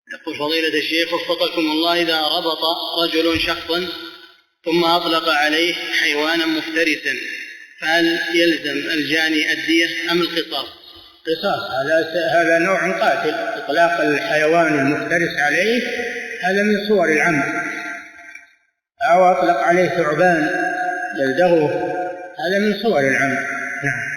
يقول فضيلة الشيخ وفقكم الله، إذا ربط رجل شخصا ثم أطلق عليه حيوانا مفترسا فهل يلزم الجاني الدية أم القصاص؟ قصاص، هذا نوع قاتل. إطلاق الحيوان المفترس عليه هذا من صور العمد، أو أطلق عليه ثعبان يلدغه هذا من صور العمد. نعم.